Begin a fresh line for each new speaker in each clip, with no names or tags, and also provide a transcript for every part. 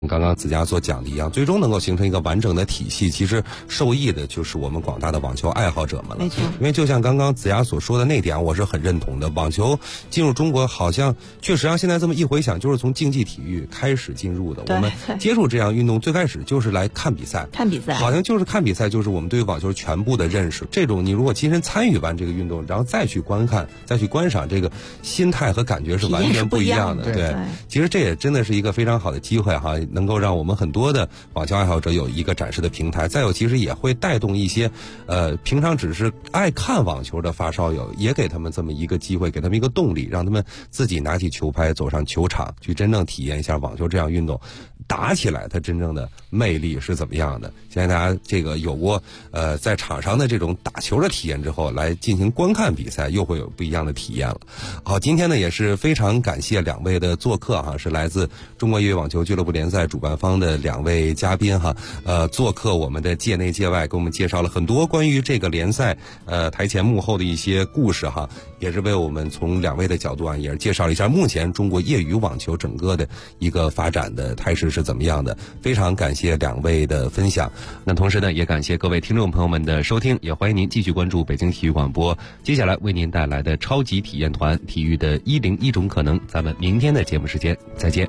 刚刚子佳所讲的一样，最终能够形成一个完整的体系，其实受益的就是我们广大的网球爱好者们了。
没错，
因为就像刚刚子佳所说的那点，我是很认同的。网球进入中国，好像确实让现在这么一回想，就是从竞技体育开始进入的。我们接触这样运动，最开始就是来看比赛，好像就是看比赛，就是我们对于网球全部的认识。这种你如果亲身参与完这个运动，然后再去观看、再去观赏，这个心态和感觉是完全不一样的。对，其实这也真的是一个非常好的机会哈，能够让我们很多的网球爱好者有一个展示的平台。再有，其实也会带动一些平常只是爱看网球的发烧友，也给他们这么一个机会，给他们一个动力，让他们自己拿起球拍走上球场，去真正体验一下网球这样运动打起来它真正的魅力是怎么样的。现在大家这个有过在场上的这种打球的体验之后，来进行观看比赛，又会有不一样的体验了。好，今天呢也是非常感谢两位的做客哈，是来自中国业余网球俱乐部联赛主办方的两位嘉宾哈，做客我们的界内界外，给我们介绍了很多关于这个联赛台前幕后的一些故事哈，也是为我们从两位的角度啊，也是介绍了一下目前中国业余网球整个的一个发展的态势是怎么样的。非常感谢两位的分享。那同时呢，也感谢各位听众朋友们的收听，也欢迎您继续关注北京体育广播接下来为您带来的超级体验团体育的101种可能。咱们明天的节目时间再见。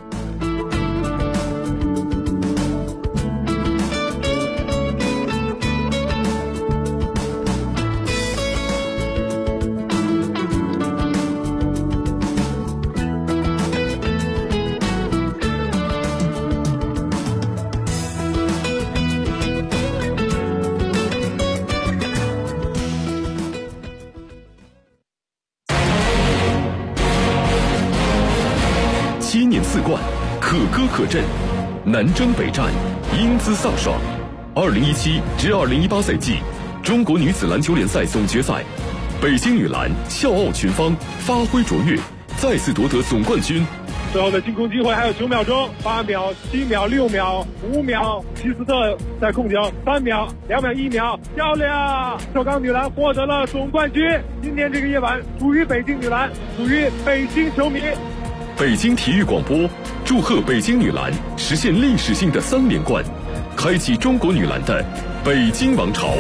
7年4冠，可歌可阵，南征北战，英姿飒爽。2017至2018赛季中国女子篮球联赛总决赛，北京女篮笑傲群芳，发挥卓越，再次夺得总冠军。
最后的进攻机会还有9秒钟，8秒、7秒、6秒、5秒，齐斯特在控球，3秒、2秒、1秒，漂亮！首钢女篮获得了总冠军。今天这个夜晚属于北京女篮，属于北京球迷。
北京体育广播祝贺北京女篮实现历史性的3连冠，开启中国女篮的北京王朝。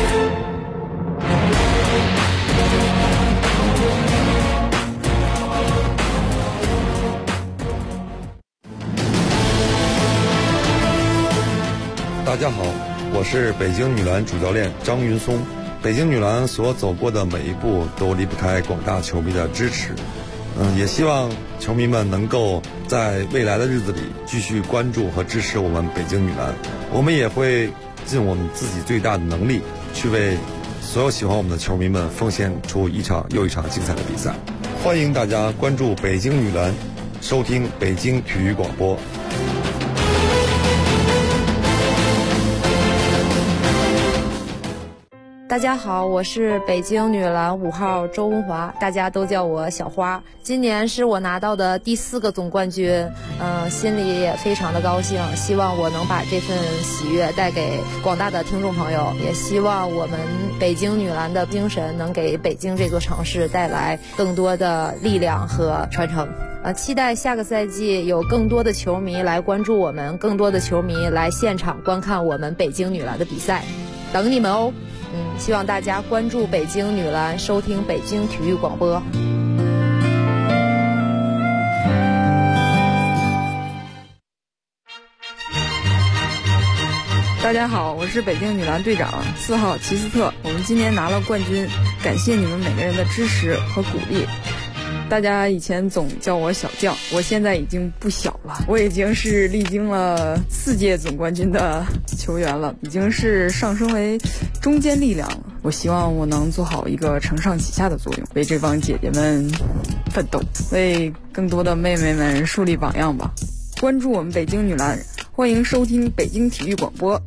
大家好，我是北京女篮主教练张云松。北京女篮所走过的每一步都离不开广大球迷的支持。也希望球迷们能够在未来的日子里继续关注和支持我们北京女篮。我们也会尽我们自己最大的能力，去为所有喜欢我们的球迷们奉献出一场又一场精彩的比赛。欢迎大家关注北京女篮，收听北京体育广播。
大家好，我是北京女篮5号周文华，大家都叫我小花。今年是我拿到的第4个总冠军，心里也非常的高兴，希望我能把这份喜悦带给广大的听众朋友，也希望我们北京女篮的精神能给北京这座城市带来更多的力量和传承。期待下个赛季有更多的球迷来关注我们，更多的球迷来现场观看我们北京女篮的比赛，等你们哦。希望大家关注北京女篮，收听北京体育广播。
大家好，我是北京女篮队长4号齐斯特。我们今年拿了冠军，感谢你们每个人的支持和鼓励。大家以前总叫我小将，我现在已经不小了，我已经是历经了4届总冠军的球员了，已经是上升为中坚力量了。我希望我能做好一个承上启下的作用，为这帮姐姐们奋斗，为更多的妹妹们树立榜样吧。关注我们北京女篮，欢迎收听北京体育广播。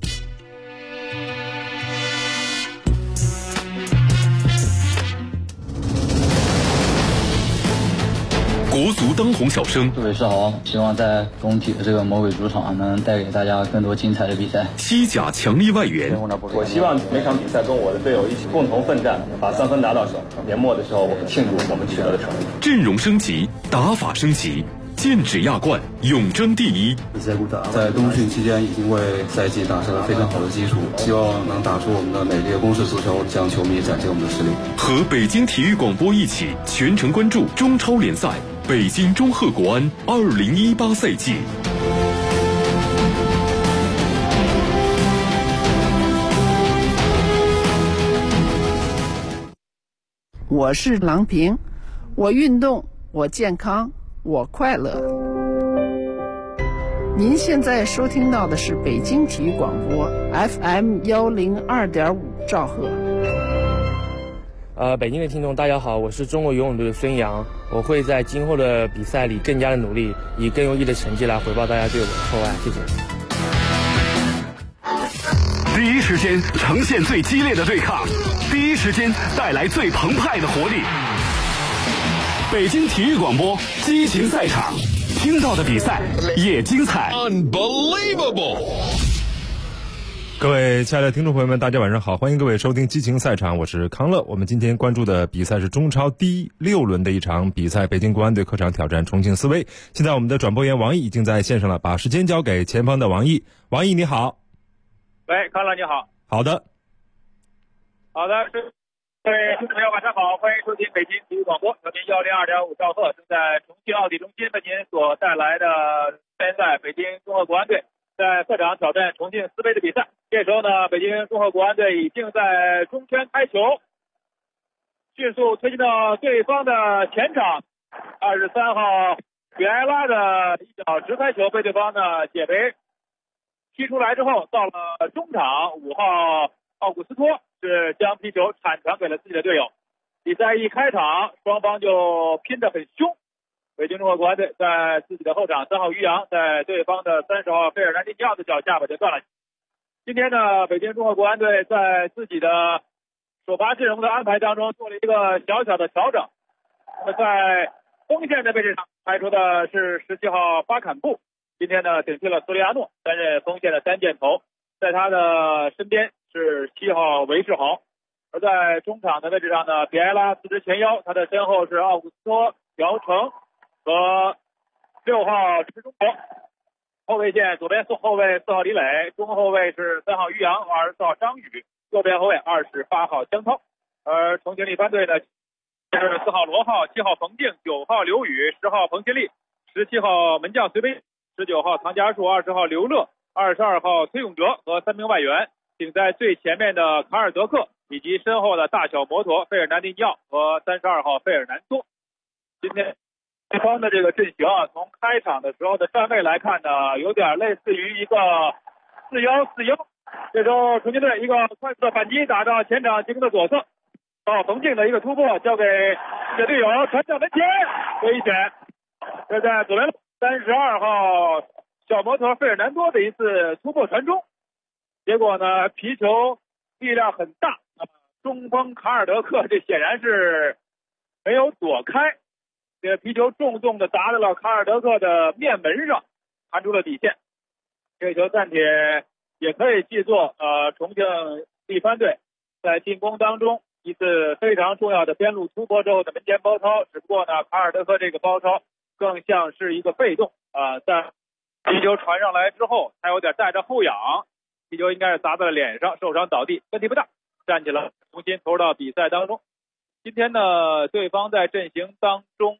国足当红小生，
各位是好，希望在工体的这个魔鬼主场能带给大家更多精彩的比赛。
西甲强力外援，
我希望每场比赛跟我的队友一起共同奋战，把3分拿到手。年末的时候，我们庆祝我们取得的成绩。
阵容升级，打法升级， 剑指亚冠，永争第一。
在冬训期间已经为赛季打下了非常好的基础，希望能打出我们的美丽的攻势足球，向球迷展现我们的实力。
和北京体育广播一起全程关注中超联赛北京中赫国安2018赛季。
我是郎平，我运动，我健康，我快乐。您现在收听到的是北京体育广播 FM102.5兆赫。
北京的听众大家好，我是中国游泳队的孙杨，我会在今后的比赛里更加的努力，以更优异的成绩来回报大家对我的厚爱，谢谢。
第一时间呈现最激烈的对抗，第一时间带来最澎湃的活力。北京体育广播激情赛场，听到的比赛也精彩。
Unbelievable！ 各位亲爱的听众朋友们，大家晚上好，欢迎各位收听激情赛场，我是康乐。我们今天关注的比赛是中超第6轮的一场比赛，北京国安队客场挑战重庆斯威。现在我们的转播员王毅已经在线上了，把时间交给前方的王毅。王毅你好。
喂，康乐你好。
好的，
各位听众朋友晚上好，欢迎收听北京体育广播，调频102.5兆赫，正在重庆奥体中心为您所带来的联赛北京中赫国安队在客场挑战重庆斯威的比赛。这时候呢，北京中赫国安队已经在中圈开球，迅速推进到对方的前场。23号比埃拉的一脚直开球被对方的解围踢出来之后，到了中场，5号奥古斯托是将皮球铲传给了自己的队友。比赛一开场，双方就拼得很凶。北京中赫国安队在自己的后场，3号于洋在对方的30号费尔南迪尼奥的脚下把球断了。今天呢，北京中赫国安队在自己的首发阵容的安排当中做了一个小小的调整。那么在锋线的位置上派出的是17号巴坎布，今天呢顶替了苏利亚诺担任锋线的单箭头，在他的身边是7号韦世豪。而在中场的位置上呢，比埃拉四支前腰，他的身后是奥古斯托、姚成和6号陈中国。后卫线左边后卫4号李磊，中后卫是3号于洋、24号张宇，右边后卫28号江涛。而重庆力帆队呢是4号罗浩、7号冯静、9号刘宇、10号彭新立、17号门将隋飞、19号唐家树、20号刘乐、22号崔永哲和3名外援，顶在最前面的卡尔德克以及身后的大小摩托费尔南迪尼奥和32号费尔南多。今天对方的这个阵型啊，从开场的时候的站位来看呢，有点类似于一个4-1-4-1。这时候重庆队一个快速的反击打到前场进攻的左侧，到冯静的一个突破交给队友传向门前，危险。这在左边32号小摩托费尔南多的一次突破传中，结果呢皮球力量很大，中锋卡尔德克这显然是没有躲开，这个皮球重重的砸在了卡尔德克的面门上，弹出了底线。这球暂且也可以记作重庆力帆队在进攻当中一次非常重要的边路突破之后的门前包抄，只不过呢卡尔德克这个包抄更像是一个被动在皮球传上来之后他有点带着后仰，皮球应该是砸在了脸上，受伤倒地，问题不大，站起来重新投入到比赛当中。今天呢对方在阵型当中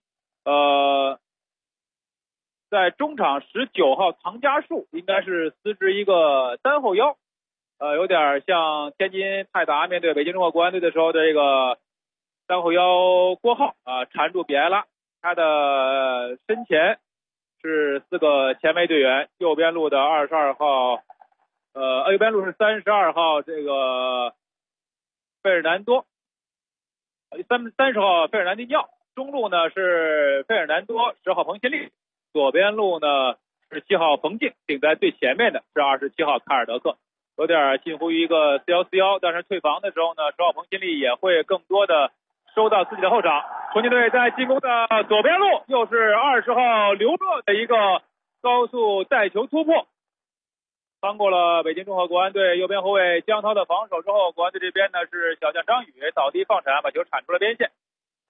在中场19号唐家树应该是司职一个单后腰，有点像天津泰达面对北京中赫国安队的时候的这个单后腰郭浩缠住比埃拉，他的身前是4个前卫队员，右边路的22号右边路是32号这个费尔南多，30号费尔南迪尼奥，中路呢是费尔南多、10号彭新立，左边路呢是7号冯静，顶在最前面的是27号卡尔德克，有点近乎于一个4-1-4-1，但是退防的时候呢10号彭新立也会更多的收到自己的后场。重庆队在进攻的左边路又是20号刘乐的一个高速带球突破，翻过了北京中赫国安队右边后卫江涛的防守之后，国安队这边呢是小将张宇倒地放铲，把球铲出了边线。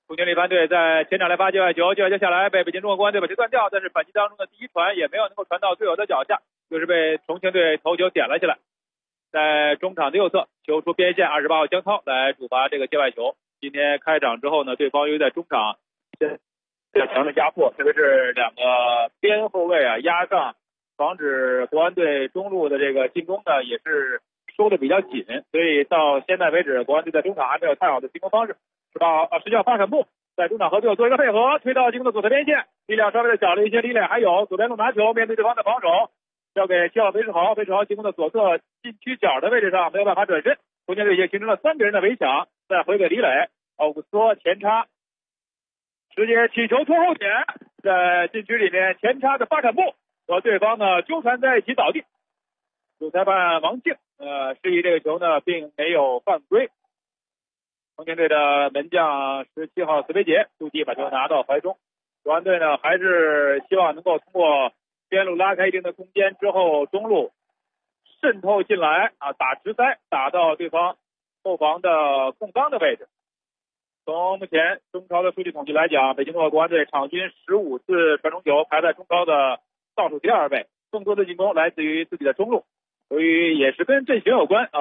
重庆力帆队在前场来发界外球，界外球下来被北京中国国安队把球断掉，但是反击当中的第一传也没有能够传到队友的脚下，就是被重庆队头球点了起来。在中场的右侧，球出边线，28号江涛来主罚这个界外球。今天开场之后呢，对方由于在中场较强的压迫，特别是两个边后卫压上，防止国安队中路的这个进攻呢也是收的比较紧，所以到现在为止，国安队在中场还没有太好的进攻方式。10号发闪步在中场和队友做一个配合，推到进攻的左侧边线，力量稍微的小了一些，李磊还有左边路拿球，面对对方的防守，交给7号韦世豪，韦世豪进攻的左侧禁区角的位置上没有办法转身，中间队已经形成了3个人的围抢，再回给李磊，奥古斯托前插，直接起球拖后点，在禁区里面前插的发闪步和对方呢纠缠在一起倒地，主裁判王静示意这个球呢并没有犯规。重庆队的门将17号斯维杰突击把球拿到怀中，国安队呢还是希望能够通过边路拉开一定的空间之后，中路渗透进来打直塞，打到对方后防的空当的位置。从目前中超的数据统计来讲，北京国安队场均15次传中球，排在中超的倒数第2位，更多的进攻来自于自己的中路。由于也是跟阵型有关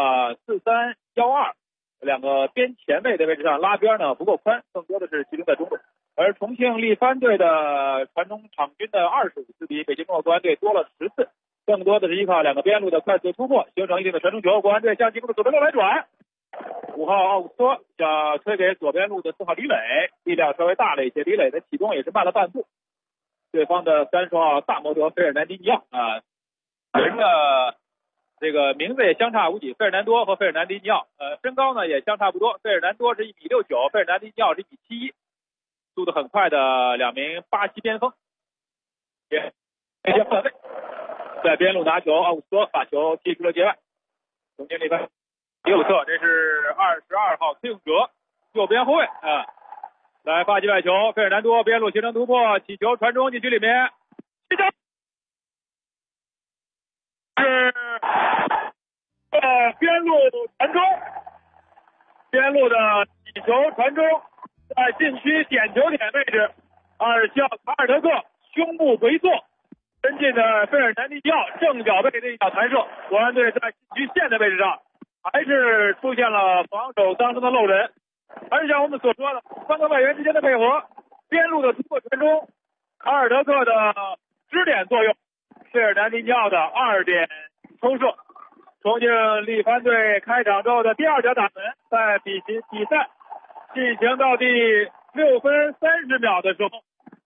，4-3-1-2两个边前卫的位置上拉边呢不够宽，更多的是集中在中路。而重庆力帆队的传中场均的25次比北京国安队多了10次，更多的是依靠两个边路的快速突破形成一定的传中球。国安队向进攻的左边路来转，5号奥古斯托想推给左边路的4号李磊，力量稍微大了一些，李磊的启动也是慢了半步。对方的30号大摩托费尔南迪尼奥人的这个名字也相差无几，费尔南多和费尔南迪尼奥，身高呢也相差不多，费尔南多是1.69米，费尔南迪尼奥是1.71米，速度很快的2名巴西边锋。换位，在边路拿球，奥古斯托把球踢出了界外。重庆力帆右侧，这是22号崔永哲，右边后卫来发界外球，费尔南多边路形成突破，起球传中禁区里面，是边路传中，边路的起球传中，在禁区点球点位置，20号卡尔德克胸部回缩，跟进的费尔南迪尼奥正脚背的一脚弹射，国安队在禁区线的位置上还是出现了防守当中的漏人，还是像我们所说的3个外援之间的配合，边路的突破传中，卡尔德克的支点作用，费尔南迪尼奥的2点抽射。重庆力帆队开场之后的第2脚打门，在比赛进行到第6分30秒的时候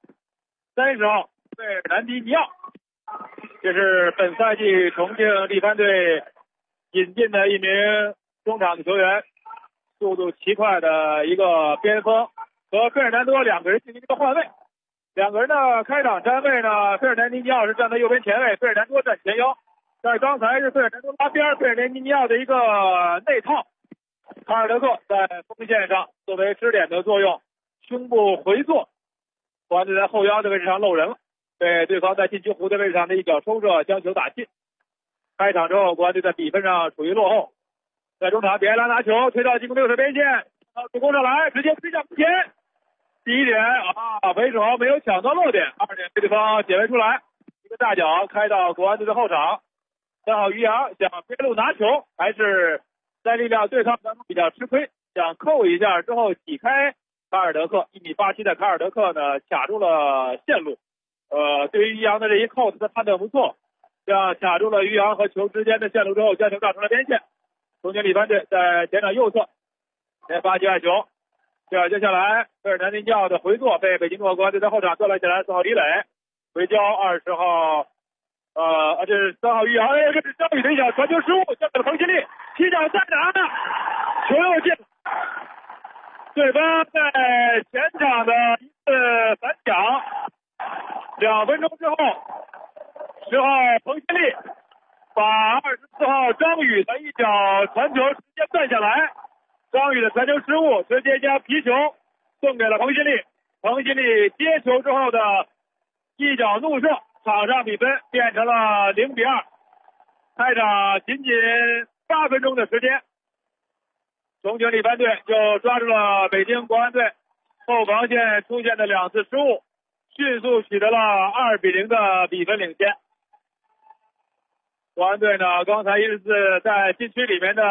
，30号费尔南迪尼奥，这是本赛季重庆力帆队引进的一名中场的球员，速度奇快的一个边锋，和费尔南多2个人进行一个换位。2个人的开场站位呢，费尔南迪尼奥是站在右边前卫，费尔南多站前腰。但是刚才是费尔南多拉边，费尔南迪尼奥的一个内套，卡尔德克在锋线上作为支点的作用，胸部回坐，国安队在后腰的位置上漏人了，被对方在禁区弧的位置上的一脚抽射将球打进。开场之后，国安队在比分上处于落后，在中场比埃拉拿球推到进攻6侧边线，助攻上来，直接推向前。第1点韦世豪没有抢到落点，2点被对方解围出来，一个大脚开到国安队的后场。3号于洋想边路拿球，还是在力量对抗当中比较吃亏，想扣一下之后挤开卡尔德克，1.87米的卡尔德克呢卡住了线路。对于于洋的这一扣，他的判断不错，这样卡住了于洋和球之间的线路之后，将球打成了边线。重庆力帆队在前场右侧先发界外球，接下来费尔南迪尼奥的回做被北京国安队在后场断了起来，4号李磊回交20号。这是3号于洋，这是张宇的一脚传球失误，交给了彭新力，踢脚再打，球又进。对方在前场的一次反抢，2分钟之后，10号彭新力把24号张宇的一脚传球直接断下来，张宇的传球失误直接将皮球送给了彭新力，彭新力接球之后的一脚怒射，场上比分变成了0-2。开场仅仅8分钟的时间，重庆力帆队就抓住了北京国安队后防线出现的2次失误，迅速取得了2-0的比分领先。国安队呢，刚才一次在禁区里面的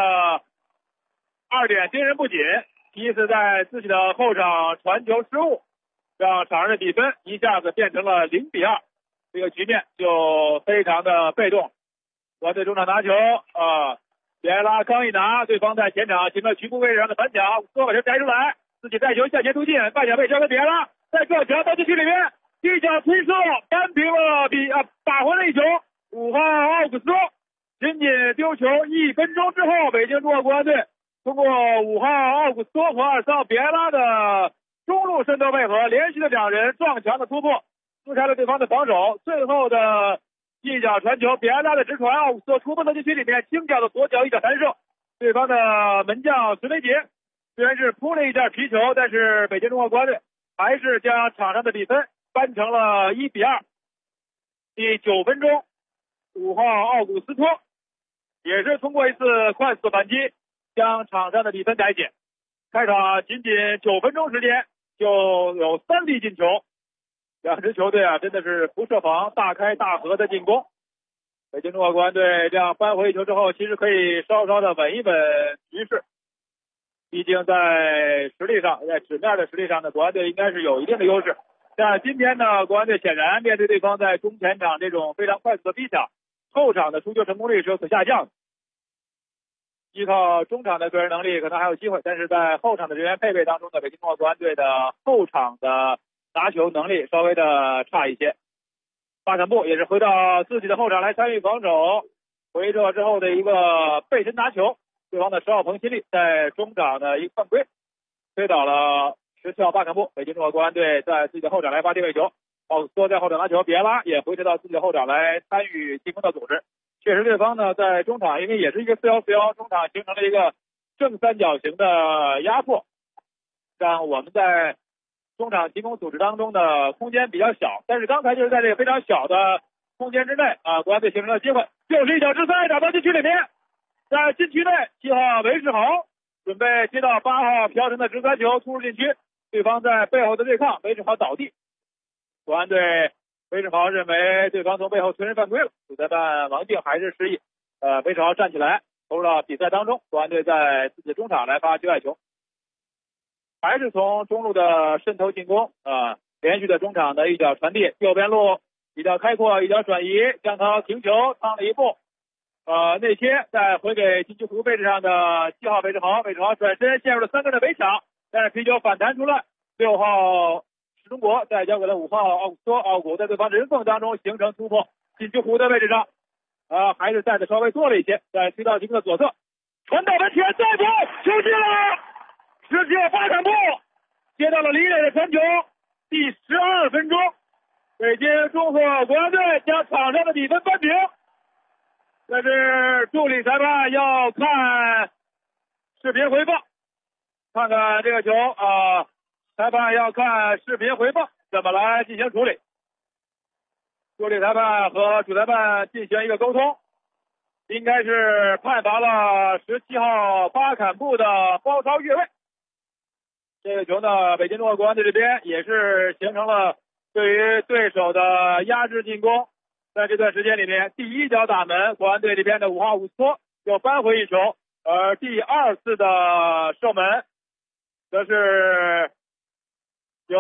2点惊人不仅，一次在自己的后场传球失误，让场上的比分一下子变成了0-2，这个局面就非常的被动。国安队中场拿球别拉刚一拿，对方在前场形成局部位置上的反抢，把球摘出来，自己带球向前突进，半脚背交给别拉，在撞墙到禁区里面，一脚推射扳平了打回了一球。5号奥古斯托仅仅丢球1分钟之后，北京中国国安队通过5号奥古斯托和24号别拉的中路渗透配合，连续的2人撞墙的突破，撕开了对方的防守。最后的一脚传球，别拉的直传，奥古斯托出奔到禁区里面，轻脚的左脚一脚弹射，对方的门将孙维杰虽然是扑了一下皮球，但是北京中国国安队还是将场上的比分扳成了1-2。第9分钟，5号奥古斯托也是通过一次快速反击将场上的比分改写。开场仅仅9分钟时间就有3粒进球，两支球队真的是不设防，大开大合的进攻。北京中国国安队这样扳回一球之后，其实可以稍稍的稳一稳局势，毕竟在实力上，在纸面的实力上呢，国安队应该是有一定的优势。但今天呢，国安队显然面对对方在中前场这种非常快速的逼抢，后场的出球成功率是有所下降的。依靠中场的个人能力可能还有机会，但是在后场的人员配备当中呢，北京中国国安队的后场的拿球能力稍微的差一些。巴坎布也是回到自己的后场来参与防守，回撤之后的一个背身拿球，对方的10号彭新力在中场的一个犯规，推倒了17号巴坎布。北京中国国安队在自己的后场来发定位球，奥古斯托在后场拿球，别拉也回撤到自己的后场来参与进攻的组织。确实对方呢在中场因为也是一个4-1-4-1，中场形成了一个正三角形的压迫，让我们在中场进攻组织当中的空间比较小，但是刚才就是在这个非常小的空间之内国安队形成了机会，又是一脚直塞打到禁区里面，在禁区内7号韦世豪准备接到8号朴成的直塞球突入禁区，对方在背后的对抗，韦世豪倒地，国安队韦世豪认为对方从背后推人犯规了，主裁判王静还是示意韦世豪站起来投入到比赛当中。国安队在自己的中场来发局外球，还是从中路的渗透进攻连续的中场的一脚传递，右边路一脚开阔，一脚转移，江涛停球趟了一步内切，再回给禁区弧位置上的7号韦世豪，韦世豪转身陷入了3个人的围抢，但是皮球反弹出来，6号石中国再交给了5号奥古斯托，奥古在对方人缝当中形成突破，禁区弧的位置上还是带的稍微多了一些，在推到禁区的左侧，传到门前，再球球进了，17号巴坎布接到了李磊的传球，第12分钟，北京中国国安队将场上的比分扳平。但是助理裁判要看视频回放，看看这个球裁判要看视频回放怎么来进行处理。助理裁判和主裁判进行一个沟通，应该是判罚了17号巴坎布的包抄越位。这个球呢，北京中国国安队这边也是形成了对于对手的压制进攻。在这段时间里面，第一脚打门，国安队这边的5号伍斯托又扳回一球，而第2次的射门则是由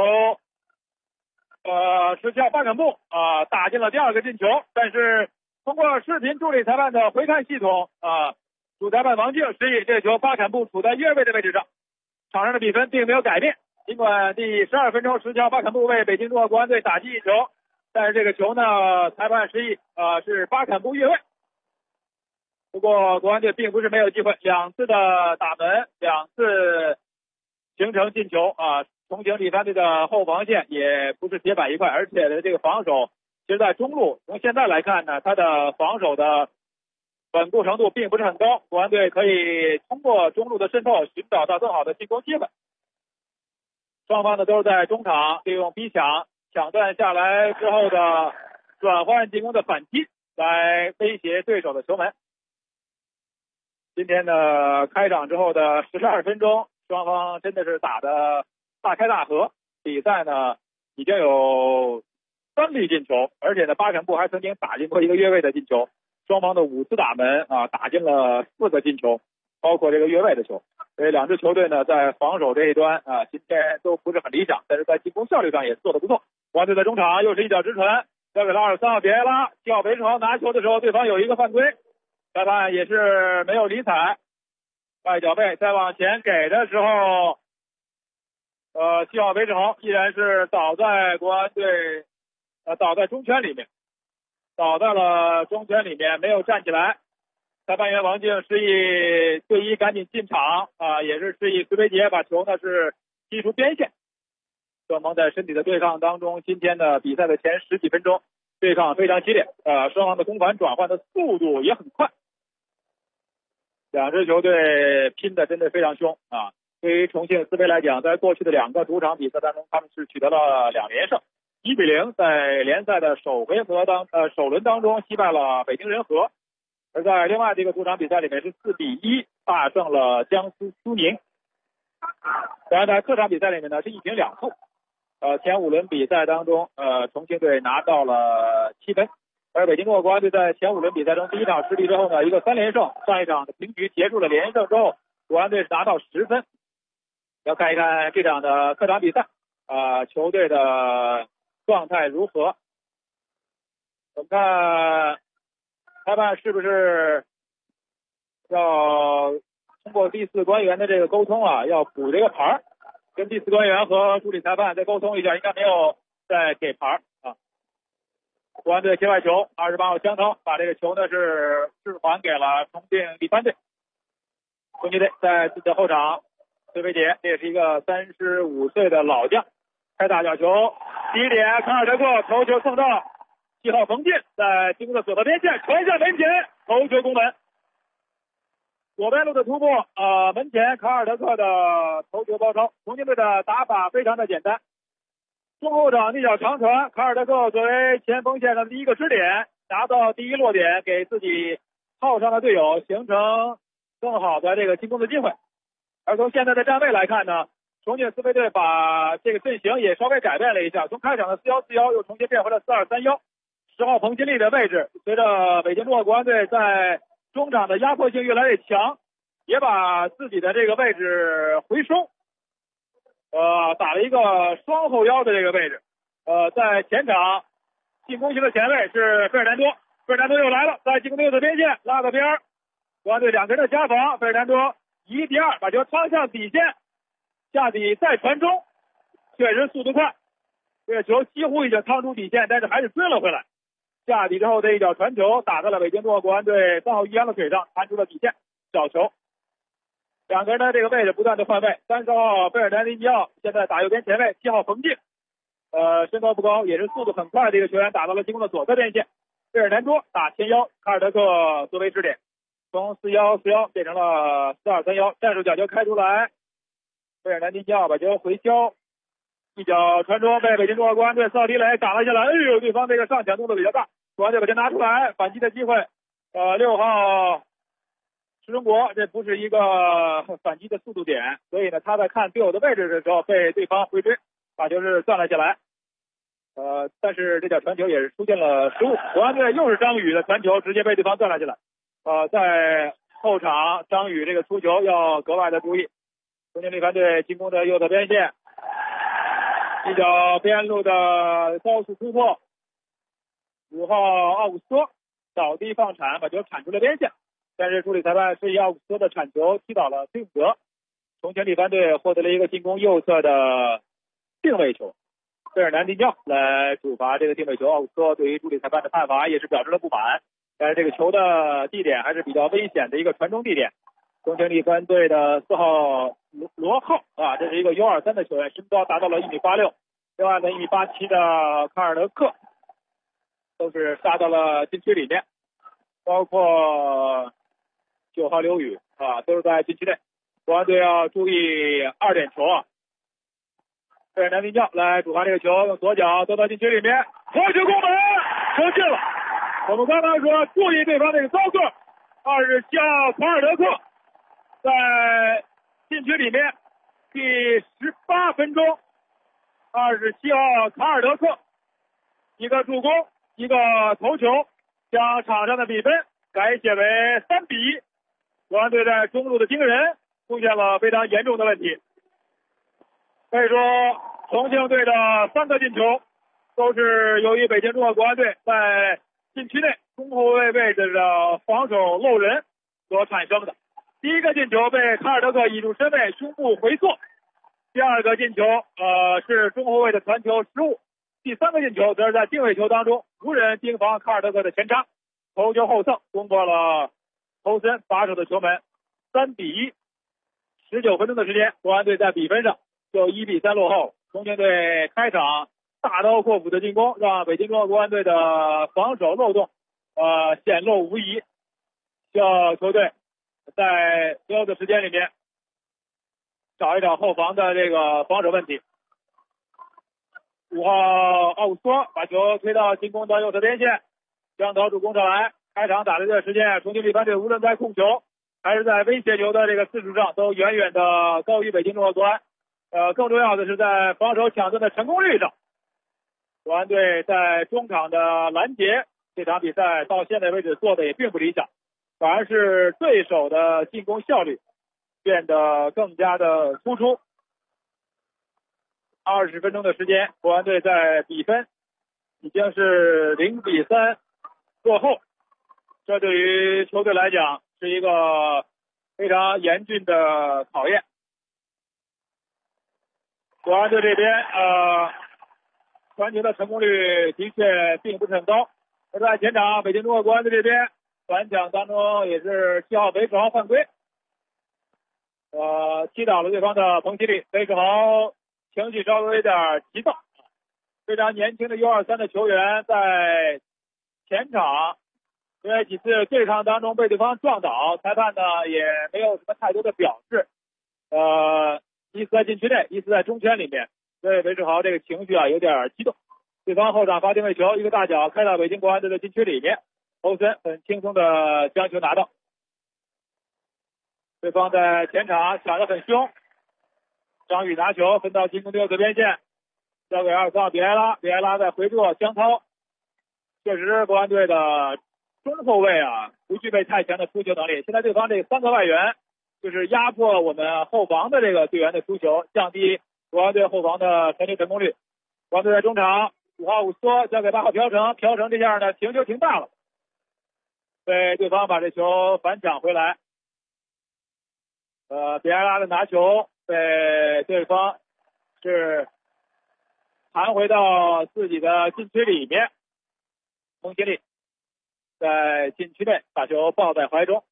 17号巴坎布打进了第2个进球。但是通过视频助理裁判的回看系统主裁判王静示意这个球巴坎布处在越位的位置上，场上的比分并没有改变。尽管第12分钟17号巴坎布为北京中国国安队打进一球，但是这个球呢，裁判示意是巴坎布越位。不过国安队并不是没有机会，2次的打门，2次形成进球重庆力帆队的后防线也不是铁板一块，而且的这个防守其实在中路从现在来看呢，他的防守的稳固程度并不是很高，国安队可以通过中路的渗透寻找到更好的进攻机会。双方呢都是在中场利用逼抢断下来之后的转换进攻的反击来威胁对手的球门。今天的开场之后的12分钟，双方真的是打得大开大合比赛呢已经有3粒进球，而且呢巴坎布还曾经打进过一个越位的进球，双方的5次打门啊，打进了4个进球，包括这个越位的球。所以2支球队呢在防守这一端啊，今天都不是很理想，但是在进攻效率上也做得不错。国安队在中场又是一脚直传，交给了23号别拉，7号韦世豪拿球的时候，对方有一个犯规，裁判也是没有理睬，外脚背再往前给的时候，7号韦世豪依然是倒在国安队倒在中圈里面，倒在了中圈里面，没有站起来。裁判员王静示意队医赶紧进场啊，也是示意崔维杰把球呢是踢出边线。双方在身体的对抗当中，今天的比赛的前10几分钟对抗非常激烈，双方的攻防转换的速度也很快，2支球队拼的真的非常凶啊。对于重庆斯杯来讲，在过去的2个主场比赛当中，他们是取得了2连胜，1-0在联赛的首轮当中击败了北京人和，而在另外这个主场比赛里面是4-1大胜了江苏苏宁。当然在客场比赛里面呢是1平2负，前5轮比赛当中重庆队拿到了7分，而北京国安队在前5轮比赛中第一场失利之后呢，一个3连胜，上一场的平局结束了连胜之后，国安队是拿到10分。要看一看这场的客场比赛球队的状态如何。我们看裁判是不是要通过第4官员的这个沟通啊，要补这个牌，跟第4官员和助理裁判再沟通一下，应该没有再给牌啊。国安队接外球，28号江涛把这个球呢是还给了重庆力帆队。重庆队在自己的后场，崔维杰这也是一个35岁的老将，开大角球，第一点卡尔德克头球送到7号冯进，在进攻的左侧边线传向门前，头球攻门。左边路的突破门前卡尔德克的头球包抄。重庆队的打法非常的简单，中后场逆脚长传，卡尔德克作为前锋线上的第一个支点，拿到第一落点，给自己靠上的队友形成更好的这个进攻的机会。而从现在的站位来看呢，重庆斯杯队把这个阵型也稍微改变了一下，从开场的4-1-4-1又重新变回了4-2-3-1。10号彭金利的位置随着北京中国国安队在中场的压迫性越来越强，也把自己的这个位置回收，打了一个双后腰的这个位置。在前场进攻型的前卫是费尔南多，费尔南多又来了，在进攻队的边线拉个边，国安队2个人的夹防，费尔南多1比2把球趟向底线，下底再传中，确实速度快，这个球几乎已经趟出底线，但是还是追了回来。下底之后的一脚传球打在了北京中国国安队3号一阳的腿上，弹出了底线，小球。2个人的这个位置不断的换位，30号贝尔南尼奥现在打右边前卫，7号冯进身高不高，也是速度很快的一个球员，打到了进攻的左侧边线。贝尔南多打前腰，卡尔德克作为支点，从4-1-4-1变成了4-2-3-1，战术角球开出来，贝尔南尼奥把球回敲，一脚传中被北京中国国安队4号迪雷打了下来，对方这个上抢动作比较大，国安队把球拿出来，反击的机会，6号石中国这不是一个反击的速度点，所以呢他在看队友的位置的时候被对方回追，把球是攥了下来。但是这脚传球也是出现了失误，国安队又是张宇的传球直接被对方攥了下来。在后场张宇这个出球要格外的注意。重庆力帆队进攻的右侧边线，一脚边路的高速突破，5号奥古斯托倒地放铲把球铲出了边线，但是助理裁判示意奥古斯托的铲球踢倒了崔永德，重庆力帆队获得了一个进攻右侧的定位球。费尔南迪奥来主罚这个定位球，奥古斯托对于助理裁判的判罚也是表示了不满，但是这个球的地点还是比较危险的一个传中地点。重庆力帆队的4号罗浩这是一个 U23 的球员，身高达到了1.86米，另外呢1.87米的卡尔德克都是杀到了禁区里面，包括9号刘宇都是在禁区内。国安队要注意2点球费尔南迪奥来主罚这个球，用左脚夺到禁区里面，头球攻门，球进了。我们刚刚说注意对方这个高个，27号卡尔德克在禁区里面第18分钟 27号卡尔德克一个助攻，一个头球，将场上的比分改写为3-1。国安队在中路的盯人出现了非常严重的问题，可以说重庆队的3个进球都是由于北京中国国安队在禁区内中后卫位置的防守漏人所产生的。第一个进球被卡尔德克倚住身位胸部回错，第二个进球是中后卫的传球失误，第三个进球则是在定位球当中无人盯防卡尔德克的前插，头球后蹭攻破了头身把守的球门，3-1。19分钟的时间，国安队在比分上就1-3落后。重庆队开场大刀阔斧的进攻，让北京中国国安队的防守漏洞显露无遗，需要球队在所有的时间里面找一找后防的这个防守问题。5号奥古斯托把球推到进攻的右侧边线，将头主攻上来。开场打的这个时间，重庆力帆队无论在控球还是在威胁球的这个次数上都远远的高于北京中国国安。更重要的是在防守抢断的成功率上，国安队在中场的拦截这场比赛到现在为止做的也并不理想，反而是对手的进攻效率变得更加的突出。20分钟的时间，国安队在比分已经是0-3落后，这对于球队来讲是一个非常严峻的考验。国安队这边传球的成功率的确并不是很高。而在前场北京中国国安队这边反抢当中也是7号韦世豪犯规，击倒了对方的彭希立。韦世豪情绪稍微有点急躁，非常年轻的U23的球员在前场因为几次对抗当中被对方撞倒，裁判呢也没有什么太多的表示，一次在禁区内，一次在中圈里面，所以韦世豪这个情绪有点激动。对方后场发定位球，一个大脚开到北京国安队的禁区里面，欧森很轻松的将球拿到。对方在前场抢得很凶，张宇拿球分到进攻的右侧边线，交给23号比埃拉，比埃拉在回做江涛。确实国安队的中后卫不具备太强的出球能力，现在对方这3个外援就是压迫我们后防的这个队员的出球，降低国安队后防的传球成功率。国安队在中场5号武梭交给8号朴成，朴成这下呢停球停大了，被对方把这球反抢回来。比埃拉的拿球被对方是弹回到自己的禁区里面，彭希立在禁区内把球抱在怀中。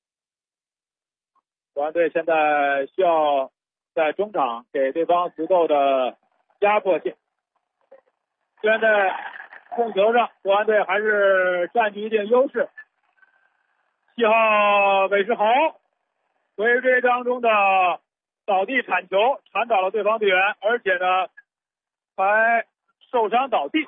国安队现在需要在中场给对方足够的压迫性。虽然在控球上国安队还是占据一定优势，7号韦世豪回追当中的倒地铲球铲倒了对方队员，而且呢还受伤倒地。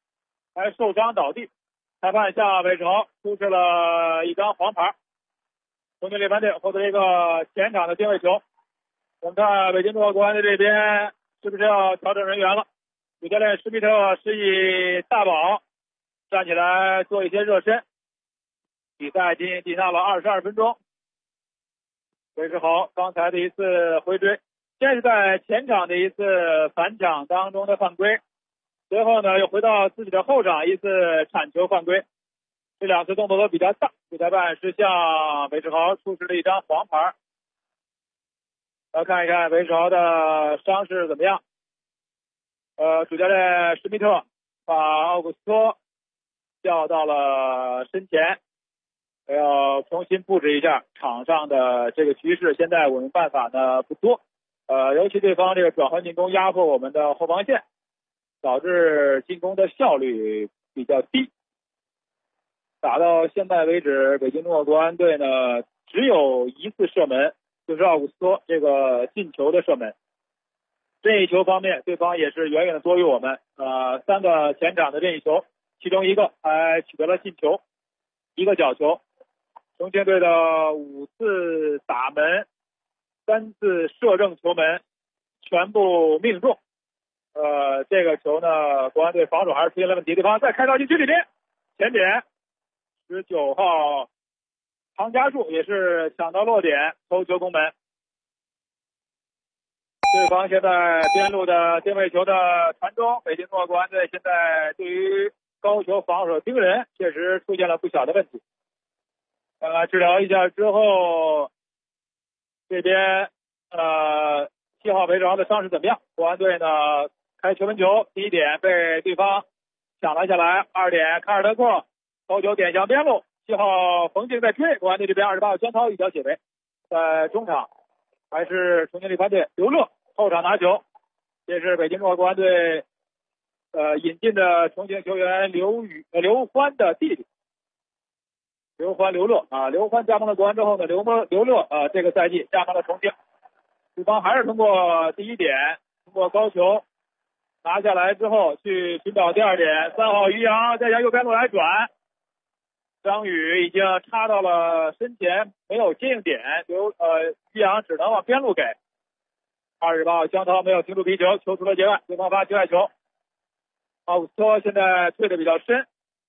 裁判向韦世豪出示了一张黄牌。重庆力帆队获得一个前场的定位球。我们看北京中国国安队这边是不是要调整人员了？主教练施密特示意大宝站起来做一些热身。比赛进行到了22分钟。韦世豪刚才的一次回追，先是在前场的一次反抢当中的犯规，随后呢又回到自己的后场一次铲球犯规，这2次动作都比较大，主裁判是向韦世豪出示了一张黄牌。来看一看韦世豪的伤势怎么样。主教练施密特把奥古斯托叫到了身前，要重新布置一下场上的这个局势。现在我们办法呢不多，尤其对方这个转换进攻压迫我们的后防线，导致进攻的效率比较低。打到现在为止，北京中国国安队呢只有1次射门，就是奥古斯托这个进球的射门。任意球方面，对方也是远远的多于我们，3个前场的任意球，其中1个还取得了进球，1个角球。重庆队的5次打门，3次射正球门全部命中， 这个球呢，国安队防守还是出现了问题，对方再开到禁区里面，前点19号唐家树也是抢到落点，头球攻门。对方现在边路的定位球的传中，北京国安队现在对于高球防守盯人，确实出现了不小的问题。治疗一下之后，这边7号韦志豪的伤势怎么样？国安队呢开球门球，第一点被对方抢了下来，2点卡尔德克头球点向边路，7号冯静在追，国安队这边28号江涛一脚血位，在中场还是重庆力帆队刘乐后场拿球，这是北京国安队引进的重庆球员刘欢的弟弟刘乐啊，刘欢加盟了国安之后呢，刘乐这个赛季加盟了重庆，对方还是通过第一点，通过高球拿下来之后去寻找第2点，3号于洋再向右边路来转，张宇已经插到了身前，没有接应点，于洋只能往边路给。28号江涛没有停住皮球，球出了界外，对方发界外球。奥古斯托现在退的比较深，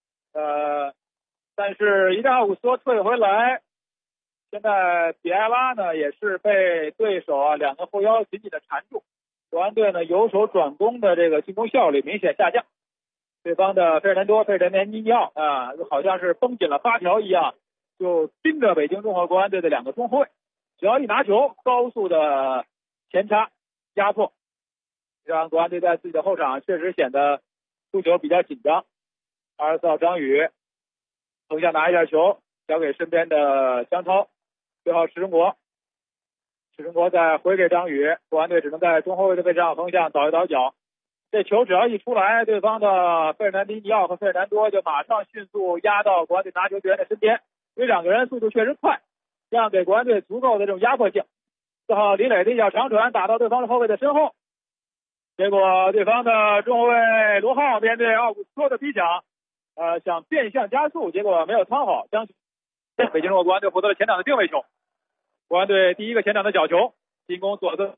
但是一旦奥古斯托退回来，现在比埃拉呢也是被对手2个后腰紧紧的缠住，国安队呢由守转攻的这个进攻效率明显下降。对方的费尔南尼奥好像是绷紧了发条一样，就盯着北京中赫国安队的2个中后卫，只要一拿球，高速的前插压迫，让国安队在自己的后场确实显得出球比较紧张。24号张宇横向拿一下球，交给身边的江涛，6号石中国再回给张宇，国安队只能在中后卫的位置上横向倒一倒脚。这球只要一出来，对方的费尔南迪尼奥和费尔南多就马上迅速压到国安队拿球队员的身边，因为2个人速度确实快，这样给国安队足够的这种压迫性。4号李磊的一脚长传打到对方的后卫的身后，结果对方的中后卫罗浩面对奥古斯托的逼抢，想变向加速，结果没有趟好，将北京国安队获得了前场的定位球。国安队第一个前场的角球，进攻左侧。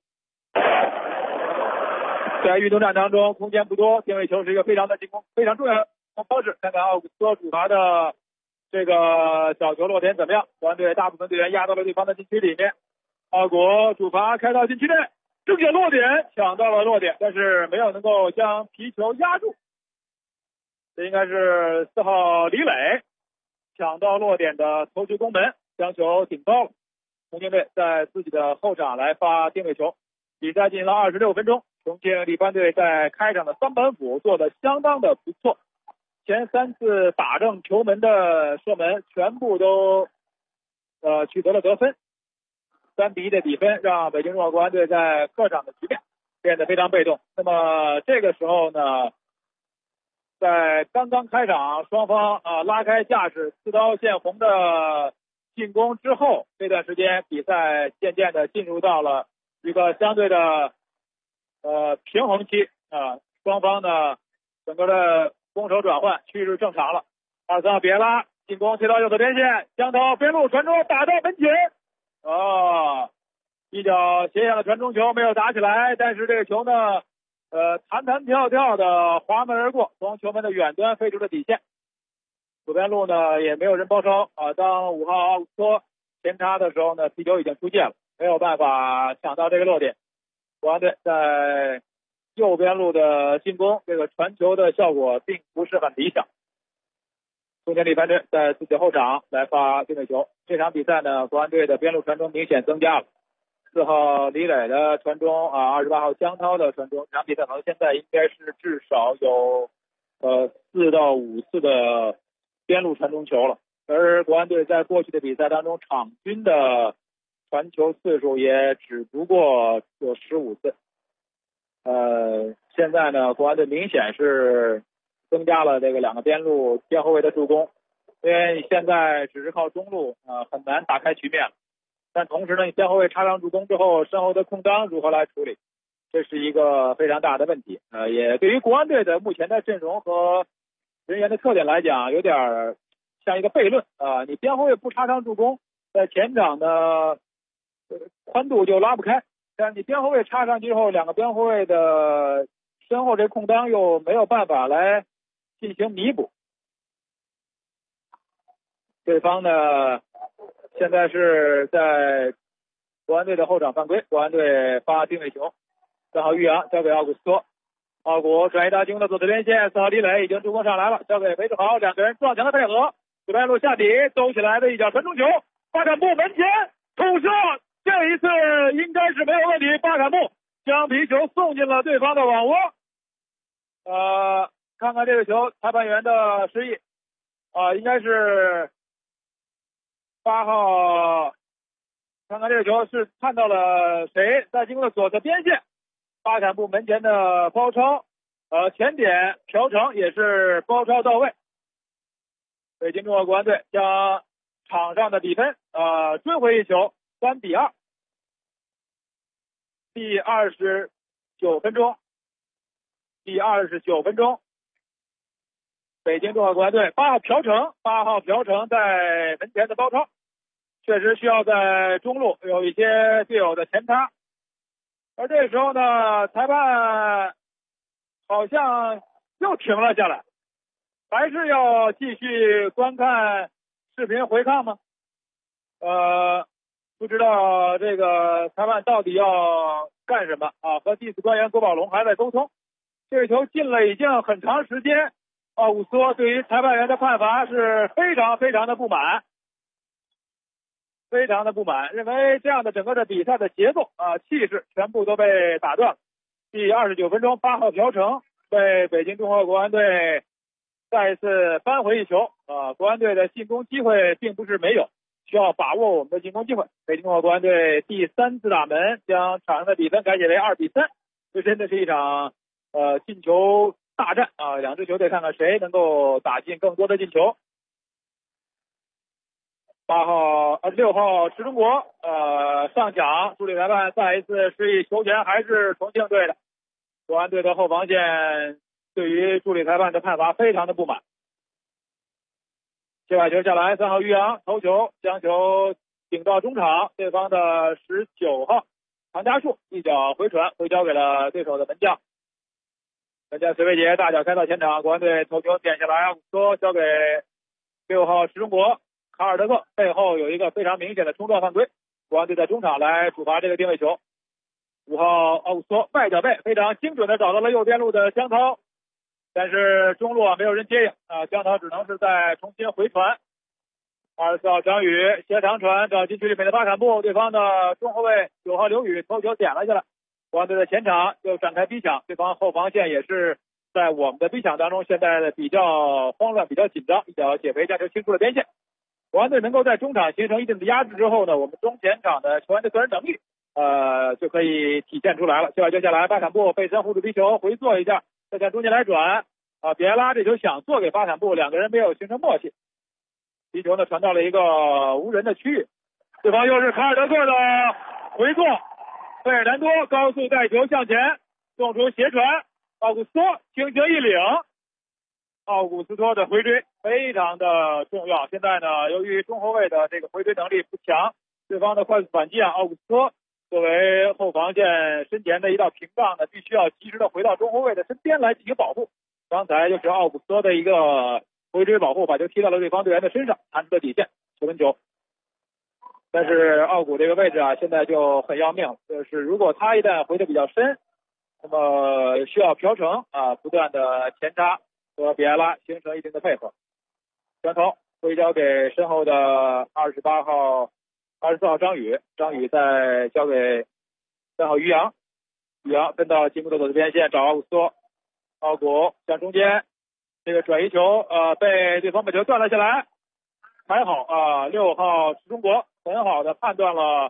在运动战当中，空间不多，定位球是一个非常重要的方式。看看奥古斯托主罚的这个角球落点怎么样？国安队大部分队员压到了对方的禁区里面。奥国主罚开到禁区内，正确落点，抢到了落点，但是没有能够将皮球压住。这应该是4号李磊抢到落点的头球攻门，将球顶高了。重庆队在自己的后场来发定位球。比赛进行了26分钟，重庆力帆队在开场的3板斧做得相当的不错，前3次打正球门的射门全部都取得了得分。3-1的比分让北京中赫国安队在客场的局面变得非常被动。那么这个时候呢，在刚刚开场双方拉开架势刺刀见红的进攻之后，这段时间比赛渐渐的进入到了一个相对的平衡期双方呢整个的攻守转换趋势正常了。23号别拉进攻推到右侧边线，江涛边路传中打到门前，一脚斜向的传中球没有打起来，但是这个球呢弹弹跳跳的滑门而过，从球门的远端飞出了底线。左边路呢也没有人包抄当5号奥古斯托前插的时候呢，皮球已经出界了，没有办法抢到这个落点。国安队在右边路的进攻，这个传球的效果并不是很理想。重庆力帆队在自己后场来发定位球。这场比赛呢，国安队的边路传中明显增加了。4号李磊的传中28号江涛的传中，这场比赛可能现在应该是至少有4到5次的边路传中球了。而国安队在过去的比赛当中，场均的传球次数也只不过有15次。现在呢，国安队明显是增加了这个2个边路边后卫的助攻，因为你现在只是靠中路很难打开局面了。但同时呢，你边后卫插上助攻之后，身后的空当如何来处理，这是一个非常大的问题。也对于国安队的目前的阵容和人员的特点来讲，有点像一个悖论你边后卫不插上助攻，在前场的宽度就拉不开，但是你边后卫插上去之后，2个边后卫的
身后这空当又没有办法来进行弥补。对方呢，现在是在国安队的后场犯规，国安队发定位球，3号于洋交给奥古斯托，奥古转移到进攻的左侧边线，4号李磊已经助攻上来了，交给韦志豪，两个人撞墙的配合，左边路下底兜起来的一脚传中球，巴坎布门前突射，这一次应该是没有问题，巴坎布将皮球送进了对方的网窝。看看这个球，裁判员的示意，应该是8号。看看这个球是看到了谁在进攻的左侧边线，巴坎布门前的包抄，前点朴成也是包抄到位。北京中国国安队将场上的比分追回一球，3-2。第29分钟，北京中国国安队8号朴成在门前的包抄。确实需要在中路有一些队友的前插，而这时候呢，裁判好像又停了下来，还是要继续观看视频回看吗？不知道这个裁判到底要干什么啊？和第四官员郭宝龙还在沟通。这个球进了已经很长时间，奥古斯托对于裁判员的判罚是非常的不满。认为这样的整个的比赛的节奏气势全部都被打断了。第29分钟，8号朴成被北京中国国安队再一次扳回一球。国安队的进攻机会并不是没有，需要把握我们的进攻机会。北京中国国安队第3次打门，将场上的比分改写为2-3。这真的是一场进球大战两支球队看看谁能够打进更多的进球。6号池中国上抢，助理裁判再一次示意球权还是重庆队的。国安队的后防线对于助理裁判的判罚非常的不满。接把球下来，3号于洋头球将球顶到中场，对方的19号唐家树一脚回传回交给了对手的门将隋伟杰，大脚开到前场，国安队头球点下来，奥古斯托交给6号池中国。卡尔德克背后有一个非常明显的冲撞犯规，国安队在中场来处罚这个定位球。5号奥古斯托外脚背非常精准的找到了右边路的江涛，但是中路没有人接应江涛只能是再重新回传。24号张宇斜长传找禁区里面的巴坎布，对方的中后卫9号刘宇头球点了下来，国安队的前场又展开逼抢，对方后防线也是在我们的逼抢当中现在比较慌乱比较紧张，一脚解围将球清出了边线。国安队能够在中场形成一定的压制之后呢，我们中前场的球员的个人能力就可以体现出来了。接下来巴坎布背身护住皮球回做一下，再向中间来转比埃拉这球想做给巴坎布，两个人没有形成默契，皮球呢传到了一个无人的区域，对方又是卡尔德克的回做，费尔南多高速带球向前送出斜传，奥古斯托轻轻一领，奥古斯托的回追非常的重要。现在呢，由于中后卫的这个回追能力不强，对方的快速反击奥古斯托作为后防线身前的一道屏障呢，必须要及时的回到中后卫的身边来进行保护。刚才就是奥古斯托的一个回追保护，把球踢到了对方队员的身上，弹出了底线球跟球。但是奥古这个位置现在就很要命了，就是如果他一旦回得比较深，那么需要朴成不断的前插和比埃拉形成一定的配合。传头回交给身后的24号张宇再交给3号于洋分到进攻的左边线找奥古斯托，奥古向中间这个转移球被对方把球断了下来，还好6号池中国很好的判断了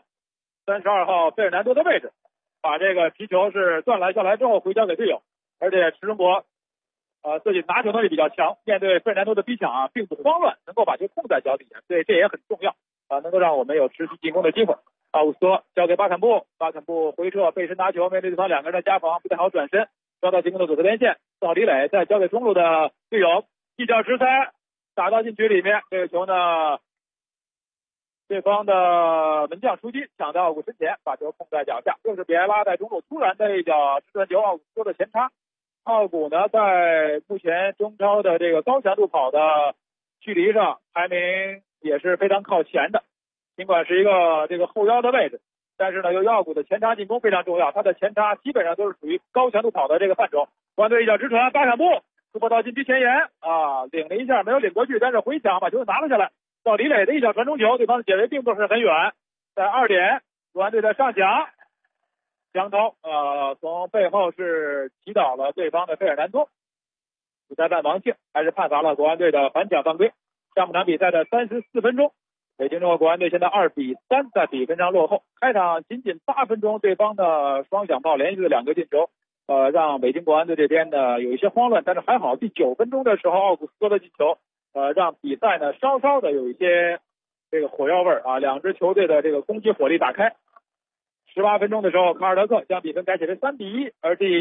32号费尔南多的位置，把这个皮球是断了下来之后回交给队友，而且池中国自己拿球能力比较强，面对费尔南多的逼抢并不慌乱，能够把球控在脚底下，所以这也很重要能够让我们有持续进攻的机会。奥古斯托交给巴坎布回撤背身拿球，面对对方两个人的夹防不太好转身，抓到进攻的左侧边线，到李磊再交给中路的队友一脚直塞打到禁区里面，这个球呢对方的门将出击抢到奥古身前，把球控在脚下，又是比埃拉在中路突然的一脚直传球，奥古斯托的前插奥古呢，在目前中超的这个高强度跑的距离上排名也是非常靠前的，尽管是一个这个后腰的位置，但是呢，由于奥古的前插进攻非常重要，他的前插基本上都是属于高强度跑的这个范畴。国安队一脚直传，巴坎布突破到禁区前沿啊，领了一下没有领过去，但是回抢把球拿了下来，到李磊的一脚传中球，对方的解围并不是很远，在2点，国安队的上抢。江涛从背后是击倒了对方的费尔南多，主裁判王庆还是判罚了国安队的反抢犯规。上半场比赛的34分钟，北京中国国安队现在2-3在比分上落后。开场仅仅8分钟，对方的双响炮连续的2个进球，让北京国安队这边呢有一些慌乱，但是还好，第9分钟的时候奥古斯托的进球，让比赛呢稍稍的有一些这个火药味啊，两支球队的这个攻击火力打开。18分钟的时候，卡尔德克将比分改写为3-1，而第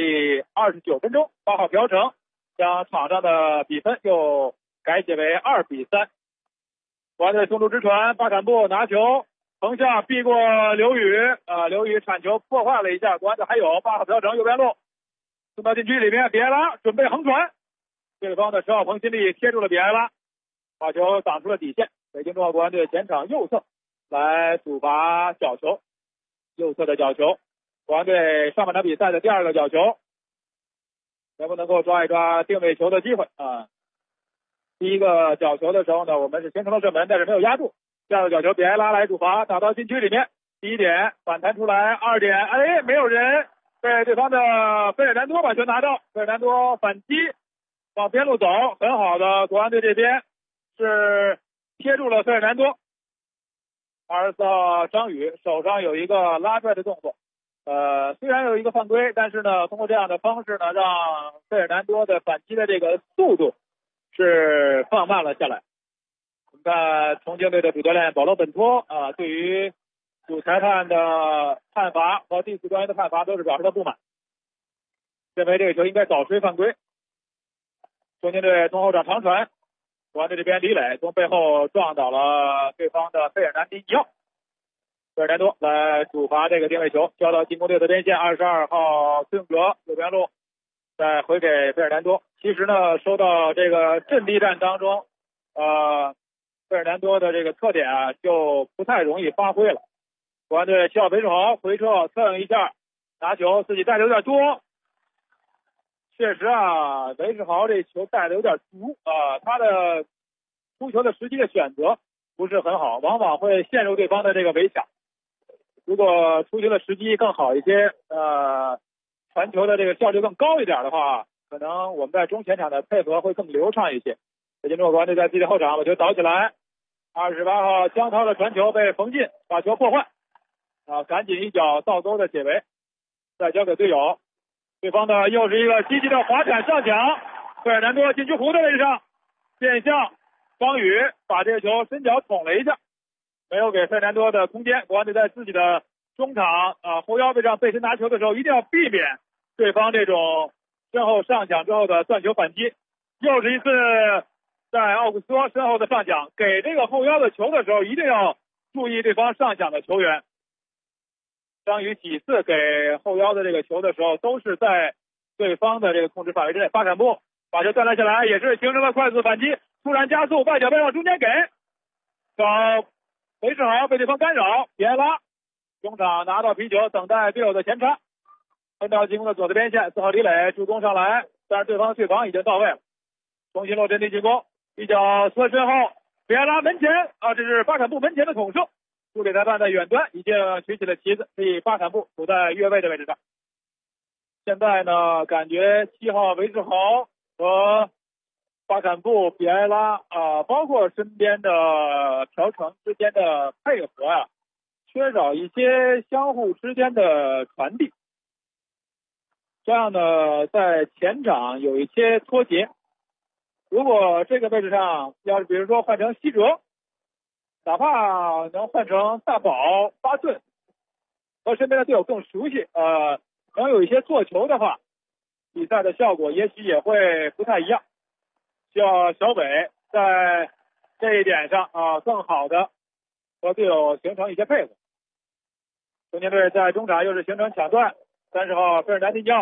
29分钟，8号朴成将场上的比分又改写为2-3。国安队送出直传，巴坎布拿球横向避过刘宇，刘宇铲球破坏了一下，国安队还有8号朴成右边路送到禁区里面，比埃拉准备横传，对方的10号彭新力贴住了比埃拉，把球挡出了底线。北京中国国安队前场右侧来主罚角球。右侧的角球，国安队上半场比赛的第2个角球，能不能够抓一抓定位球的机会啊？第一个角球的时候呢，我们是形成了射门，但是没有压住。第2个角球，比埃拉来主罚，打到禁区里面，第1点反弹出来，2点，没有人，被对方的费尔南多把球拿到，费尔南多反击，往边路走，很好的，国安队这边是贴住了费尔南多。24号张宇手上有一个拉拽的动作，虽然有一个犯规，但是呢，通过这样的方式呢，让费尔南多的反击的这个速度是放慢了下来。我们看重庆队的主教练保罗本托对于主裁判的判罚和第4专业的判罚都是表示了不满，认为这个球应该早吹犯规。重庆队从后场长传。国安队这边李磊从背后撞倒了对方的费尔南迪尼奥，费尔南多来主罚这个定位球，交到进攻队的边线，22号孙格右边路再回给费尔南多。其实呢，说到这个阵地战当中，费尔南多的这个特点啊，就不太容易发挥了。国安队7号韦世豪回撤蹭一下，拿球自己带的有点多。确实啊，韦世豪这球带的有点足他的出球的时机的选择不是很好，往往会陷入对方的这个围抢。如果出球的时机更好一些，传球的这个效率更高一点的话，可能我们在中前场的配合会更流畅一些。北京中国国安队在自己的后场把球倒起来，28号江涛的传球被冯进把球破坏，赶紧一脚倒钩的解围，再交给队友。对方的又是一个积极的滑铲上抢，费尔南多禁区弧的位置上，变向张宇把这个球伸脚捅了一下，没有给费尔南多的空间。国安队在自己的中场后腰位上背身拿球的时候，一定要避免对方这种身后上抢之后的断球反击。又是一次在奥古斯托身后的上抢，给这个后腰的球的时候，一定要注意对方上抢的球员。张宇几次给后腰的这个球的时候，都是在对方的这个控制范围之内。巴坎布把球断了下来，也是形成了快速反击，突然加速，外脚背往中间给，找韦世豪被对方干扰，比埃拉中场拿到皮球，等待队友的前插，分到进攻的左的边线，4号李磊助攻上来，但是对方的退防已经到位了，重新落阵地进攻，一脚侧身后，比埃拉门前这是巴坎布门前的捅射。助理裁判在远端已经举起了旗子，替巴坎布处在越位的位置上。现在呢，感觉7号韦世豪和巴坎布、比埃拉包括身边的朴成之间的配合缺少一些相互之间的传递，这样呢，在前场有一些脱节。如果这个位置上要是比如说换成西哲，哪怕能换成大宝、巴顿，和身边的队友更熟悉，能有一些做球的话，比赛的效果也许也会不太一样。需要小北在这一点上更好的和队友形成一些配合。重庆队在中场又是形成抢断，30号费尔南迪尼奥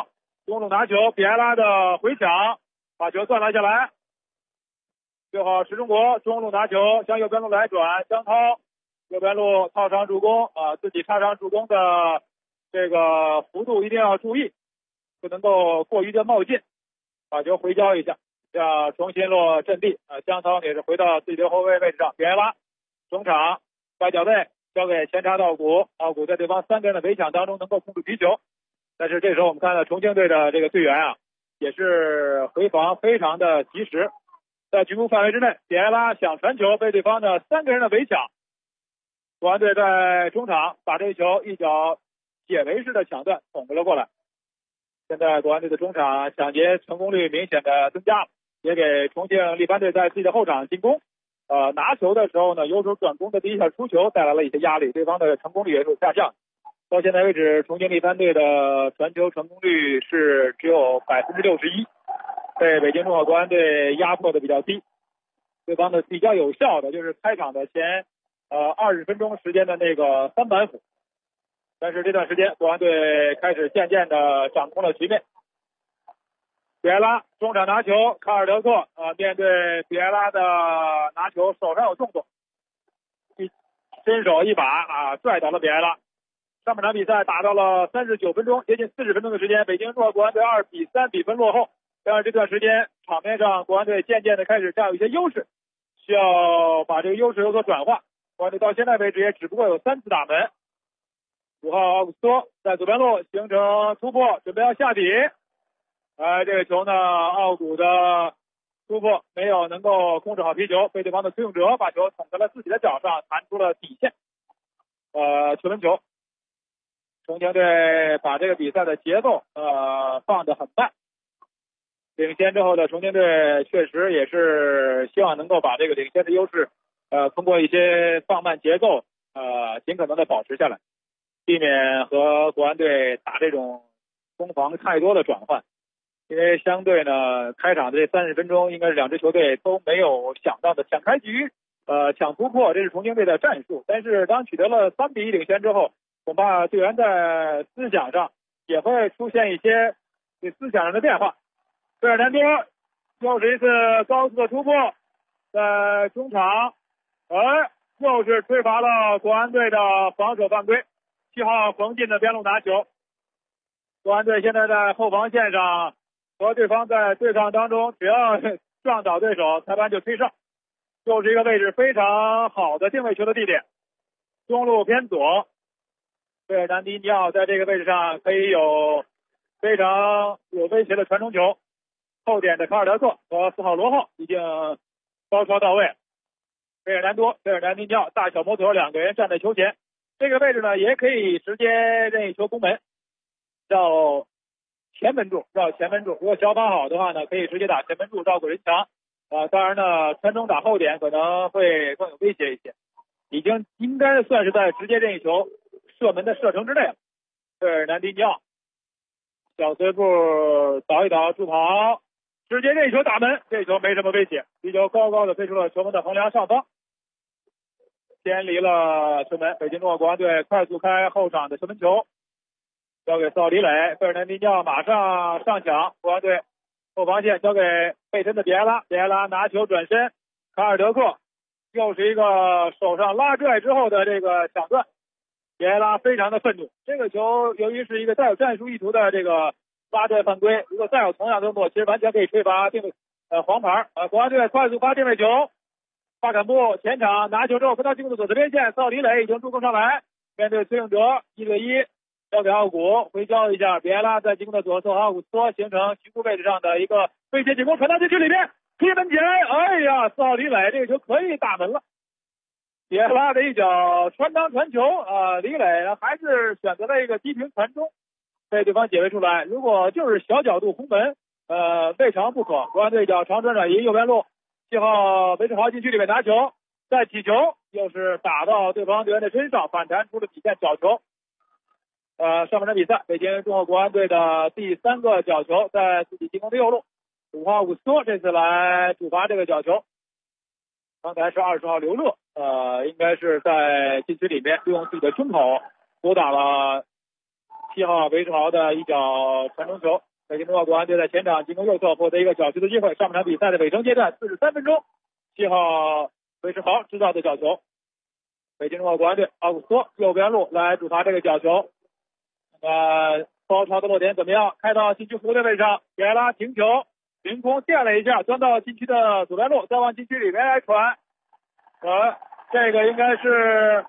中路拿球，比埃拉的回抢，把球断了下来。最后是中国中路拿球，向右边路来转，江涛右边路套上助攻自己插上助攻的这个幅度一定要注意，不能够过于的冒进，把球回交一下，要重新落阵地江涛也是回到自己的后卫位置上，比埃拉中场外脚背交给前插道古，道古在对方3个人的围抢当中能够控制皮球，但是这时候我们看到重庆队的这个队员也是回防非常的及时，在局部范围之内，比埃拉想传球被对方的3个人的围抢，国安队在中场把这球一脚解围式的抢断捅了过来。现在国安队的中场抢劫成功率明显的增加，也给重庆力帆队在自己的后场进攻拿球的时候呢，由守转攻的第一下出球带来了一些压力，对方的成功率也是下降。到现在为止，重庆力帆队的传球成功率是只有61%，被北京中赫国安队压迫的比较低。对方的比较有效的就是开场的前20分钟时间的那个3板斧，但是这段时间国安队开始渐渐的掌控了局面。比埃拉中场拿球，卡尔德克面对比埃拉的拿球手上有动作，伸手一把拽倒了比埃拉。上半场比赛打到了39分钟，接近40分钟的时间，北京中赫国安队2-3比分落后。但是这段时间场面上国安队渐渐的开始占有一些优势，需要把这个优势有所转化。国安队到现在为止也只不过有3次打门。5号奥古斯托在左边路形成突破，准备要下底。这个球呢，奥古的突破没有能够控制好皮球，被对方的崔永哲把球捅在了自己的脚上，弹出了底线。球门球。重庆队把这个比赛的节奏放得很慢。领先之后的重庆队确实也是希望能够把这个领先的优势通过一些放慢节奏尽可能的保持下来，避免和国安队打这种攻防太多的转换。因为相对呢，开场的这30分钟应该是两支球队都没有想到的抢开局抢突破，这是重庆队的战术。但是当取得了3比1领先之后，恐怕队员在思想上也会出现一些思想上的变化。费尔南多又是一次高速的突破，在中场又是吹罚了国安队的防守犯规。7号冯进的边路拿球，国安队现在在后防线上和对方在对抗当中，只要撞倒对手，裁判就吹哨，又是一个位置非常好的定位球的地点。中路偏左，费尔南迪尼奥在这个位置上可以有非常有威胁的传中球，后点的卡尔德克和4号罗浩已经高超到位。费尔南迪尼奥大小摩托2个人站在球前，这个位置呢也可以直接任意球攻门，绕前门柱。如果小防好的话呢，可以直接打前门柱绕过人墙当然呢，传中打后点可能会更有威胁一些，已经应该算是在直接任意球射门的射程之内了。费尔南迪尼奥小碎步倒一倒助跑，直接任意球打门，这球没什么威胁，皮球高高的飞出了球门的横梁上方，偏离了球门。北京中赫国安队快速开后场的球门球，交给4号李磊，费尔南迪尼奥马上上抢，国安队后防线交给背身的比埃拉拿球转身，卡尔德克又是一个手上拉拽之后的这个抢断，比埃拉非常的愤怒。这个球由于是一个带有战术意图的这个拉拽犯规，如果再有同样动作，其实完全可以吹罚黄牌。国安队快速发定位球，巴坎布前场拿球之后跟他进攻的左侧边线，邵李磊已经助攻上来，面对崔永哲1对1，交给奥古回交一下，比埃拉在进攻的左侧，奥古斯托形成局部位置上的一个威胁进攻，传到禁区里面，踢门前，哎呀，4号李磊这个球可以打门了。比埃拉的一脚穿裆传球李磊还是选择了一个低平传中，被对方解围出来。如果就是小角度轰门未尝不可。国安队一脚长传转移，右边路7号韦世豪禁区里面拿球，再起球又是打到对方队员的身上，反弹出了底线角球。上半场比赛，北京中赫国安队的第3个角球在自己进攻的右路，5号伍斯托这次来主罚这个角球。刚才是20号刘乐应该是在禁区里面利用自己的中跑阻挡了7号韦世豪的一脚传中球， 北京中国国安队在前场进攻右侧获得一个角球的机会。上半场比赛的尾声阶段43分钟，7号韦世豪制造的角球。北京中国国安队奥古斯托右边路来主罚这个角球。包抄的落点怎么样？开到禁区弧的位置上，比埃拉停球，凌空垫了一下，钻到禁区的左边路，再往禁区里面来传。这个应该是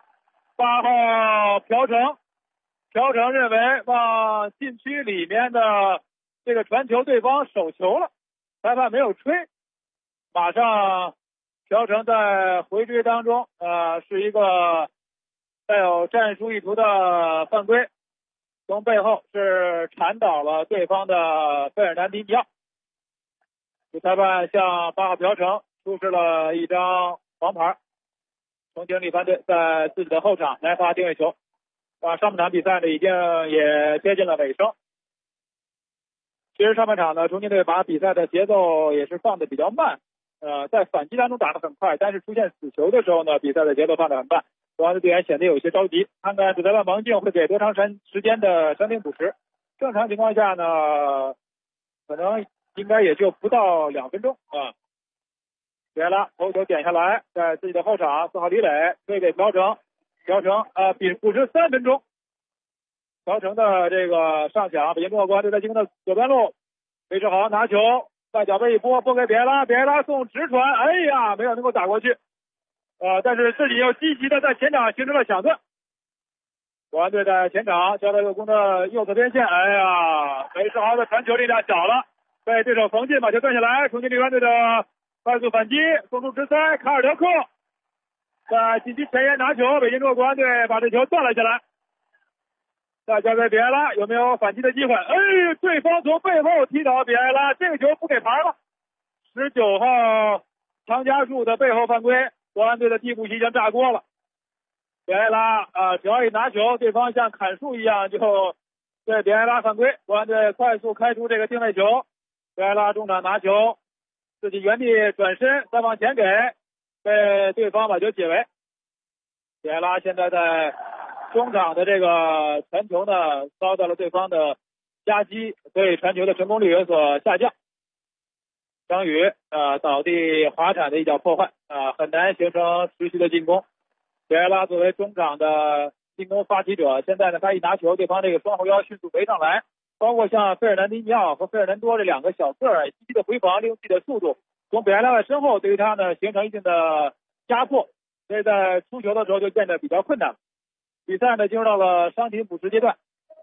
8号朴成。朴成认为往禁区里面的这个传球对方手球了，裁判没有吹，马上朴成在回追当中是一个带有战术意图的犯规，从背后是铲倒了对方的费尔南迪尼奥。主裁判向8号朴成出示了一张黄牌，重庆力帆队在自己的后场来发定位球。上半场比赛呢已经也接近了尾声。其实上半场呢，重庆队把比赛的节奏也是放的比较慢，在反击当中打得很快，但是出现死球的时候呢，比赛的节奏放得很慢，国安的队员显得有些着急。看看主裁判王静会给多长时间的伤停补时。正常情况下呢，可能应该也就不到2分钟啊。别了，头球点下来，在自己的后场4号李磊推给朴成。朴成比补时3分钟，朴成的这个上抢，北京中国国安队在进攻的左边路，韦世豪拿球外脚背一拨给别拉，别拉送直传，哎呀，没有能够打过去，但是自己又积极的在前场形成了抢断。国安队在前场交到右攻的右侧边线，哎呀，韦世豪的传球力量小了，被对手冯进把球断下来，重庆力帆队的快速反击，送出直塞，卡尔德克在禁区前沿拿球，北京中国国安队把这球断了下来。再交给比埃拉，有没有反击的机会？对方从背后踢倒比埃拉，这个球不给牌了。19号唐家树的背后犯规，国安队的替补席已经炸锅了。比埃拉只要一拿球，对方像砍树一样就对比埃拉犯规。国安队快速开出这个定位球，比埃拉中场拿球，自己原地转身再往前给，被对方把球解围。比埃拉现在在中场的这个传球呢，遭到了对方的夹击，所以传球的成功率有所下降。张宇倒地滑铲的一脚破坏很难形成持续的进攻。比埃拉作为中场的进攻发起者，现在呢他一拿球，对方这个双后腰迅速围上来，包括像费尔南迪尼奥和费尔南多这2个小个儿积极的回防，利用自己的速度从比埃拉的身后对于他呢形成一定的压迫，所以在出球的时候就变得比较困难。比赛呢进入到了伤停补时阶段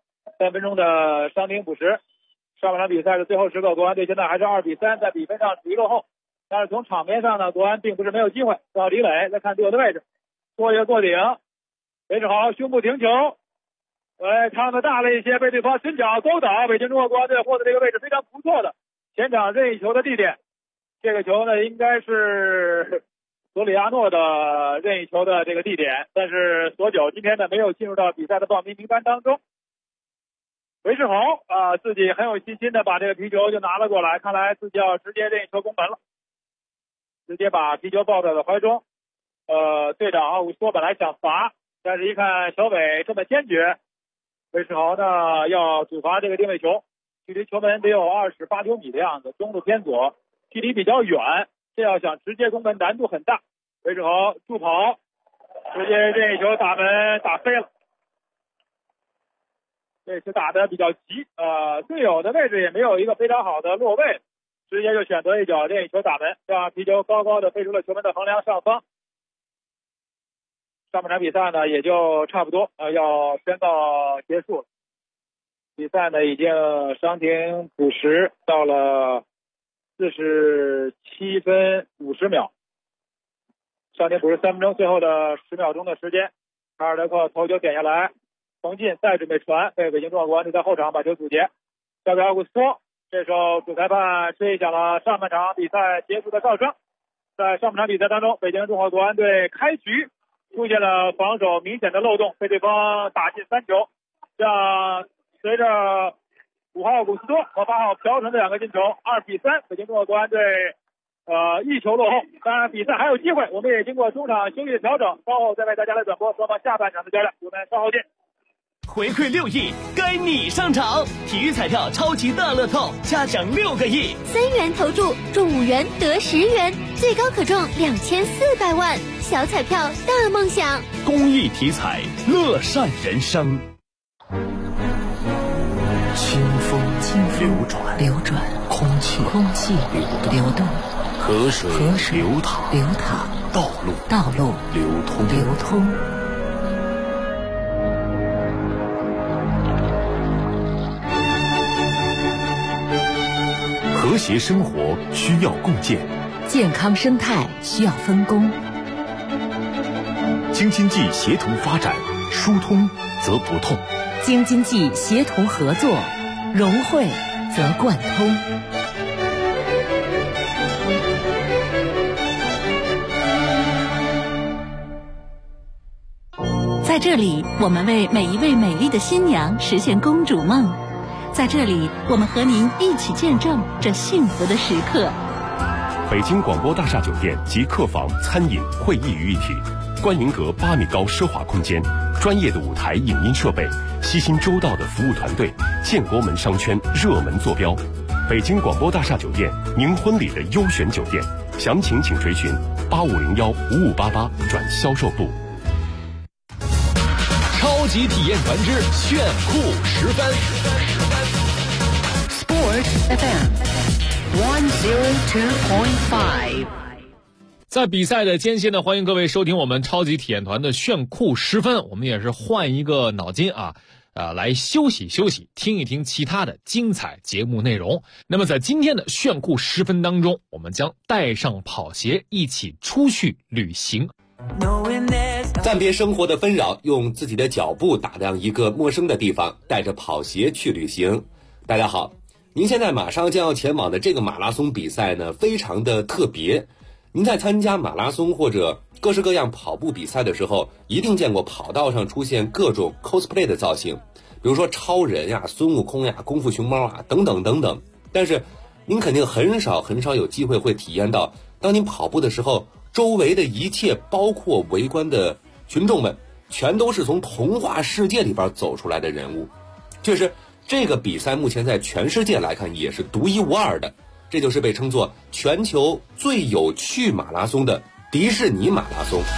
，3分钟的伤停补时。上半场比赛的最后时刻，国安队现在还是2-3，在比分上处于落后。但是从场面上呢，国安并不是没有机会。到李磊再看队友的位置，做一个过顶，韦世豪胸部停球，唱的大了一些，被对方伸脚勾倒。北京中国国安队获得这个位置非常不错的前场任意球的地点。这个球呢应该是索里亚诺的任意球的这个地点，但是索九今天呢没有进入到比赛的报名名单当中。韦世豪自己很有信心的把这个皮球就拿了过来，看来自己要直接任意球攻门了，直接把皮球抱在了怀中。队长奥古斯托本来想罚，但是一看小伟这么坚决，韦世豪呢要主罚这个定位球，距离球门得有28-9米的样子，中路偏左，距离比较远，这要想直接攻门难度很大。韦世豪助跑，直接任意球打门打飞了。这次打得比较急，队友的位置也没有一个非常好的落位，直接就选择一脚任意球打门，让皮球高高的飞出了球门的横梁上方。上半场比赛呢也就差不多要宣告结束了。比赛呢已经伤停补时到了47分50秒，伤停补时3分钟，最后的10秒钟的时间，卡尔德克头球点下来，冯进再准备传，被北京中国国安队在后场把球阻截，交给奥古斯托。这时候主裁判吹响了上半场比赛结束的哨声。在上半场比赛当中，北京中国国安队开局出现了防守明显的漏洞，被对方打进3球。像随着5号古斯托和8号朴成的2个进球，2-3，北京中国国安队1球落后。当然比赛还有机会，我们也经过中场休息的调整，稍后再为大家来转播双方下半场的较量，我们稍后见。
回馈6亿，该你上场！体育彩票超级大乐透，加奖6个亿
，3元投注中5元得10元，最高可中2400万，小彩票大梦想。
公益体彩，乐善人生。清风流转，空气流动，河水流淌，道路流通。和谐生活需要共建，
健康生态需要分工。
京津冀协同发展，疏通则不痛；
京津冀协同合作，融汇则贯通。在这里，我们为每一位美丽的新娘实现公主梦。在这里，我们和您一起见证这幸福的时刻。
北京广播大厦酒店集客房、餐饮、会议于一体，观云阁8米高奢华空间，专业的舞台影音设备，悉心周到的服务团队，建国门商圈热门坐标。北京广播大厦酒店，您婚礼的优选酒店，详情请垂询8501-5588转销售部。
超级体验团之炫酷10分。
Sport FM 102.5。
在比赛的间隙呢，欢迎各位收听我们超级体验团的炫酷10分。我们也是换一个脑筋来休息休息，听一听其他的精彩节目内容。那么在今天的炫酷10分当中，我们将带上跑鞋一起出去旅行。
暂别生活的纷扰，用自己的脚步打量一个陌生的地方，带着跑鞋去旅行。大家好，您现在马上将要前往的这个马拉松比赛呢，非常的特别。您在参加马拉松或者各式各样跑步比赛的时候，一定见过跑道上出现各种 cosplay 的造型，比如说超人呀、孙悟空呀、功夫熊猫啊等等等等。但是您肯定很少有机会会体验到，当您跑步的时候，周围的一切，包括围观的群众们，全都是从童话世界里边走出来的人物。确实，这个比赛目前在全世界来看也是独一无二的，这就是被称作全球最有趣马拉松的迪士尼马拉松。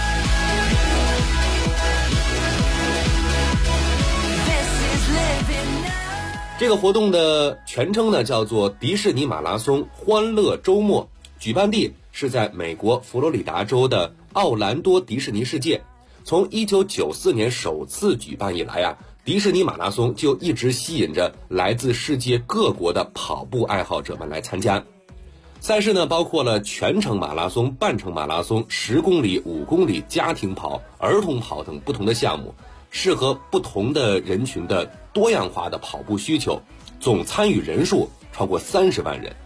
这个活动的全称呢叫做迪士尼马拉松欢乐周末，举办地是在美国佛罗里达州的奥兰多迪士尼世界。从1994年首次举办以来迪士尼马拉松就一直吸引着来自世界各国的跑步爱好者们来参加。赛事呢包括了全程马拉松、半程马拉松、10公里、5公里、家庭跑、儿童跑等不同的项目，适合不同的人群的多样化的跑步需求，总参与人数超过30万人。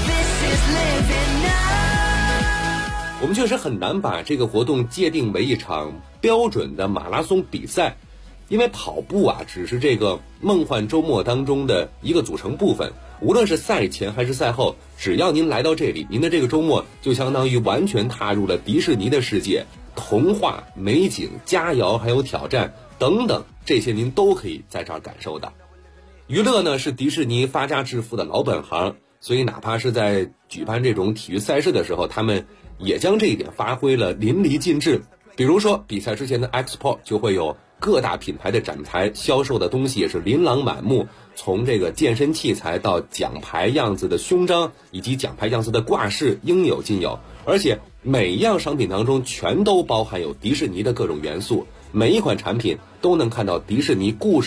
我们确实很难把这个活动界定为一场标准的马拉松比赛，因为跑步只是这个梦幻周末当中的一个组成部分。无论是赛前还是赛后，只要您来到这里，您的这个周末就相当于完全踏入了迪士尼的世界，童话、美景、佳肴还有挑战等等，这些您都可以在这儿感受到。娱乐呢是迪士尼发家致富的老本行，所以哪怕是在举办这种体育赛事的时候，他们也将这一点发挥了淋漓尽致。比如说比赛之前的 Expo 就会有各大品牌的展台，销售的东西也是琳琅满目，从这个健身器材到奖牌样子的胸章以及奖牌样子的挂饰应有尽有，而且每一样商品当中全都包含有迪士尼的各种元素，每一款产品都能看到迪士尼故事